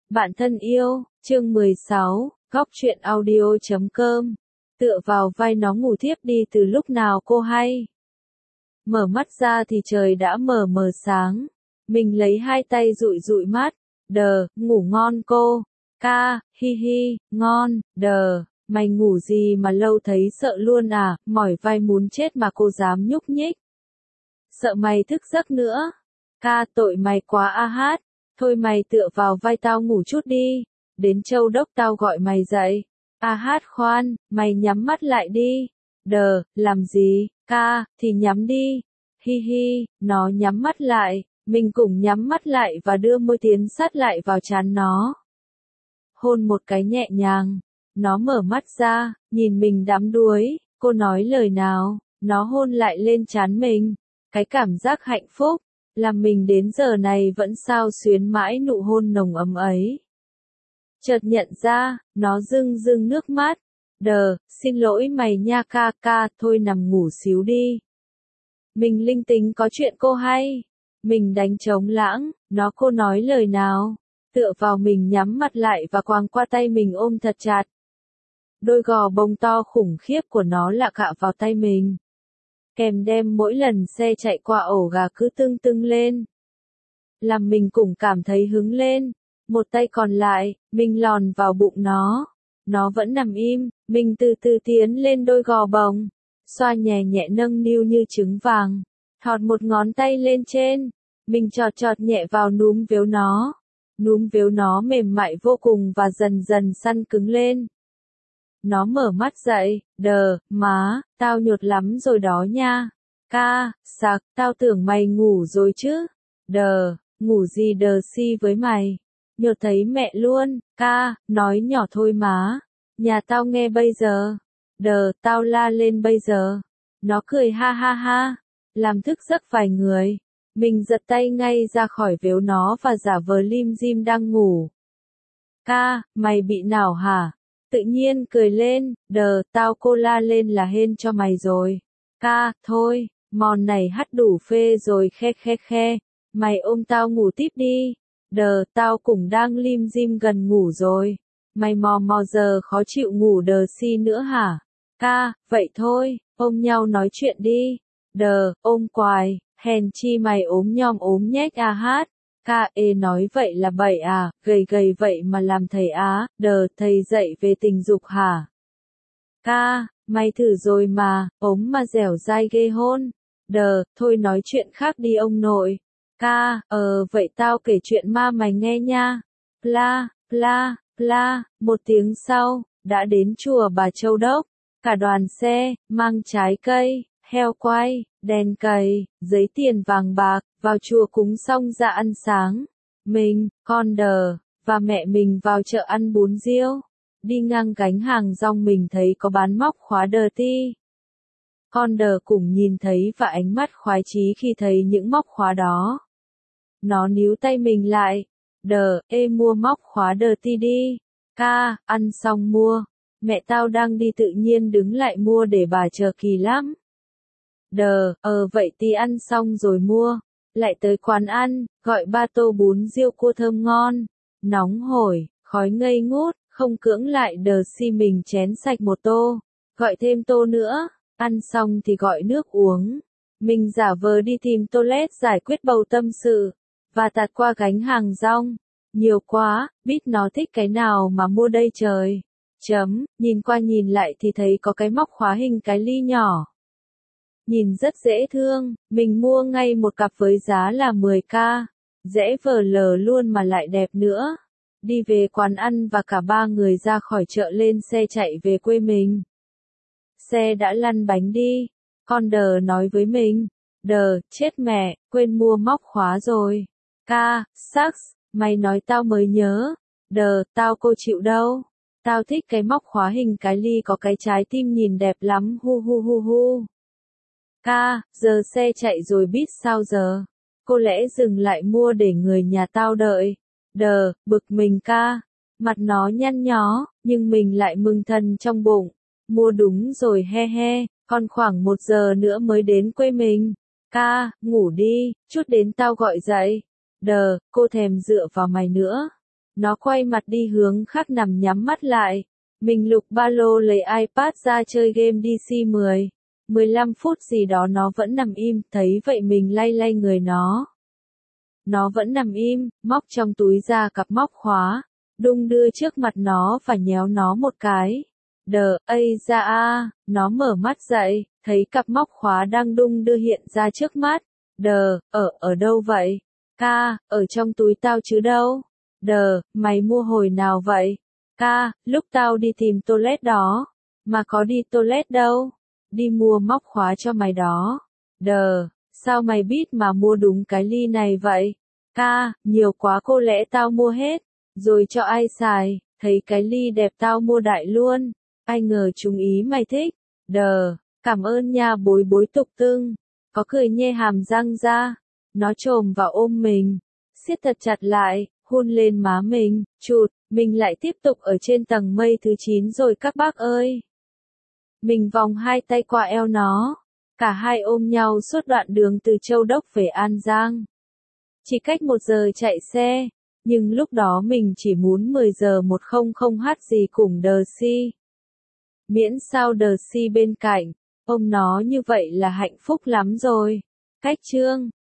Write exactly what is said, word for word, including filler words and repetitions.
Bạn thân yêu, chương mười sáu, góc truyện audio chấm com. Tựa vào vai nó ngủ thiếp đi từ lúc nào cô hay. Mở mắt ra thì trời đã mờ mờ sáng. Mình lấy hai tay dụi dụi mắt. Đờ, ngủ ngon cô. Ca, hi hi, ngon, đờ. Mày ngủ gì mà lâu thấy sợ luôn à, mỏi vai muốn chết mà cô dám nhúc nhích. Sợ mày thức giấc nữa. Ca, tội mày quá a hát. Thôi mày tựa vào vai tao ngủ chút đi. Đến châu đốc tao gọi mày dậy. A hát khoan, mày nhắm mắt lại đi. Đờ, làm gì, ca, thì nhắm đi. Hi hi, nó nhắm mắt lại. Mình cùng nhắm mắt lại và đưa môi tiến sát lại vào trán nó. Hôn một cái nhẹ nhàng. Nó mở mắt ra, nhìn mình đắm đuối. Cô nói lời nào, nó hôn lại lên trán mình. Cái cảm giác hạnh phúc, làm mình đến giờ này vẫn sao xuyến mãi nụ hôn nồng ấm ấy. Chợt nhận ra, nó rưng rưng nước mắt. Đờ, xin lỗi mày nha ca ca, thôi nằm ngủ xíu đi. Mình linh tính có chuyện cô hay. Mình đánh trống lãng, nó cô nói lời nào. Tựa vào mình nhắm mặt lại và quàng qua tay mình ôm thật chặt. Đôi gò bông to khủng khiếp của nó lạ cạ vào tay mình. Kèm đem mỗi lần xe chạy qua ổ gà cứ tưng tưng lên. Làm mình cũng cảm thấy hứng lên. Một tay còn lại, mình lòn vào bụng nó. Nó vẫn nằm im, mình từ từ tiến lên đôi gò bông. Xoa nhẹ nhẹ nâng niu như trứng vàng. Thọt một ngón tay lên trên. Mình chọt chọt nhẹ vào núm véo nó. Núm véo nó mềm mại vô cùng và dần dần săn cứng lên. Nó mở mắt dậy, đờ, má, tao nhột lắm rồi đó nha. Ca, sạc, tao tưởng mày ngủ rồi chứ. Đờ, ngủ gì đờ si với mày. Nhột thấy mẹ luôn, ca, nói nhỏ thôi má. Nhà tao nghe bây giờ. Đờ, tao la lên bây giờ. Nó cười ha ha ha. Làm thức giấc vài người. Mình giật tay ngay ra khỏi véo nó và giả vờ lim dim đang ngủ. Ca, mày bị nào hả? Tự nhiên cười lên, đờ, tao cô la lên là hên cho mày rồi. Ca, thôi, mòn này hắt đủ phê rồi khe khe khe. Mày ôm tao ngủ tiếp đi. Đờ, tao cũng đang lim dim gần ngủ rồi. Mày mò mò giờ khó chịu ngủ đờ si nữa hả? Ca, vậy thôi, ôm nhau nói chuyện đi. Đờ, ôm quài, hèn chi mày ốm nhom ốm nhách a hát. Ca ê nói vậy là bậy à, gầy gầy vậy mà làm thầy á, đờ, thầy dạy về tình dục hả? Ca, mày thử rồi mà, ốm mà dẻo dai ghê hôn. Đờ, thôi nói chuyện khác đi ông nội. Ca, ờ vậy tao kể chuyện ma mày nghe nha. Pla, pla, pla, một tiếng sau, đã đến chùa Bà Châu Đốc. Cả đoàn xe, mang trái cây, heo quay, đèn cầy, giấy tiền vàng bạc, vào chùa cúng xong ra ăn sáng. Mình, con đờ, và mẹ mình vào chợ ăn bún riêu. Đi ngang gánh hàng rong mình thấy có bán móc khóa đờ ti. Con đờ cũng nhìn thấy và ánh mắt khoái chí khi thấy những móc khóa đó. Nó níu tay mình lại. Đờ, ê mua móc khóa đờ ti đi. Ca, ăn xong mua. Mẹ tao đang đi tự nhiên đứng lại mua để bà chờ kỳ lắm. Đờ, ờ vậy tí ăn xong rồi mua. Lại tới quán ăn, gọi ba tô bún riêu cua thơm ngon. Nóng hổi, khói ngây ngút, không cưỡng lại đờ si mình chén sạch một tô. Gọi thêm tô nữa, ăn xong thì gọi nước uống. Mình giả vờ đi tìm toilet giải quyết bầu tâm sự. Và tạt qua gánh hàng rong. Nhiều quá, biết nó thích cái nào mà mua đây trời. Chấm, nhìn qua nhìn lại thì thấy có cái móc khóa hình cái ly nhỏ. Nhìn rất dễ thương, mình mua ngay một cặp với giá là mười k. Dễ vờ lờ luôn mà lại đẹp nữa. Đi về quán ăn và cả ba người ra khỏi chợ lên xe chạy về quê mình. Xe đã lăn bánh đi. Con đờ nói với mình. Đờ, chết mẹ, quên mua móc khóa rồi. Ca, sucks, mày nói tao mới nhớ. Đờ, tao cô chịu đâu. Tao thích cái móc khóa hình cái ly có cái trái tim nhìn đẹp lắm hu hu hu hu. Ca, giờ xe chạy rồi biết sao giờ. Cô lẽ dừng lại mua để người nhà tao đợi. Đờ, bực mình ca. Mặt nó nhăn nhó, nhưng mình lại mừng thầm trong bụng. Mua đúng rồi he he, còn khoảng một giờ nữa mới đến quê mình. Ca, ngủ đi, chút đến tao gọi dậy. Đờ, cô thèm dựa vào mày nữa. Nó quay mặt đi hướng khác nằm nhắm mắt lại. Mình lục ba lô lấy iPad ra chơi game đê xê mười. mười lăm phút gì đó nó vẫn nằm im, thấy vậy mình lay lay người nó. Nó vẫn nằm im, móc trong túi ra cặp móc khóa, đung đưa trước mặt nó và nhéo nó một cái. Đờ, ây ra a, nó mở mắt dậy, thấy cặp móc khóa đang đung đưa hiện ra trước mắt. Đờ, ở, ở đâu vậy? Ca, ở trong túi tao chứ đâu. Đờ, mày mua hồi nào vậy? Ca, lúc tao đi tìm toilet đó. Mà có đi toilet đâu. Đi mua móc khóa cho mày đó. Đờ, sao mày biết mà mua đúng cái ly này vậy? Ca, nhiều quá cô lẽ tao mua hết. Rồi cho ai xài, thấy cái ly đẹp tao mua đại luôn. Ai ngờ chúng ý mày thích. Đờ, cảm ơn nha bối bối tục tưng. Có cười nhe hàm răng ra. Nó chồm vào ôm mình. Siết thật chặt lại, hôn lên má mình, chụt, mình lại tiếp tục ở trên tầng mây thứ chín rồi các bác ơi. Mình vòng hai tay qua eo nó. Cả hai ôm nhau suốt đoạn đường từ Châu Đốc về An Giang. Chỉ cách một giờ chạy xe, nhưng lúc đó mình chỉ muốn mười giờ một trăm hát gì cùng Đờ Si. Miễn sao Đờ Si bên cạnh, ôm nó như vậy là hạnh phúc lắm rồi. Cách chương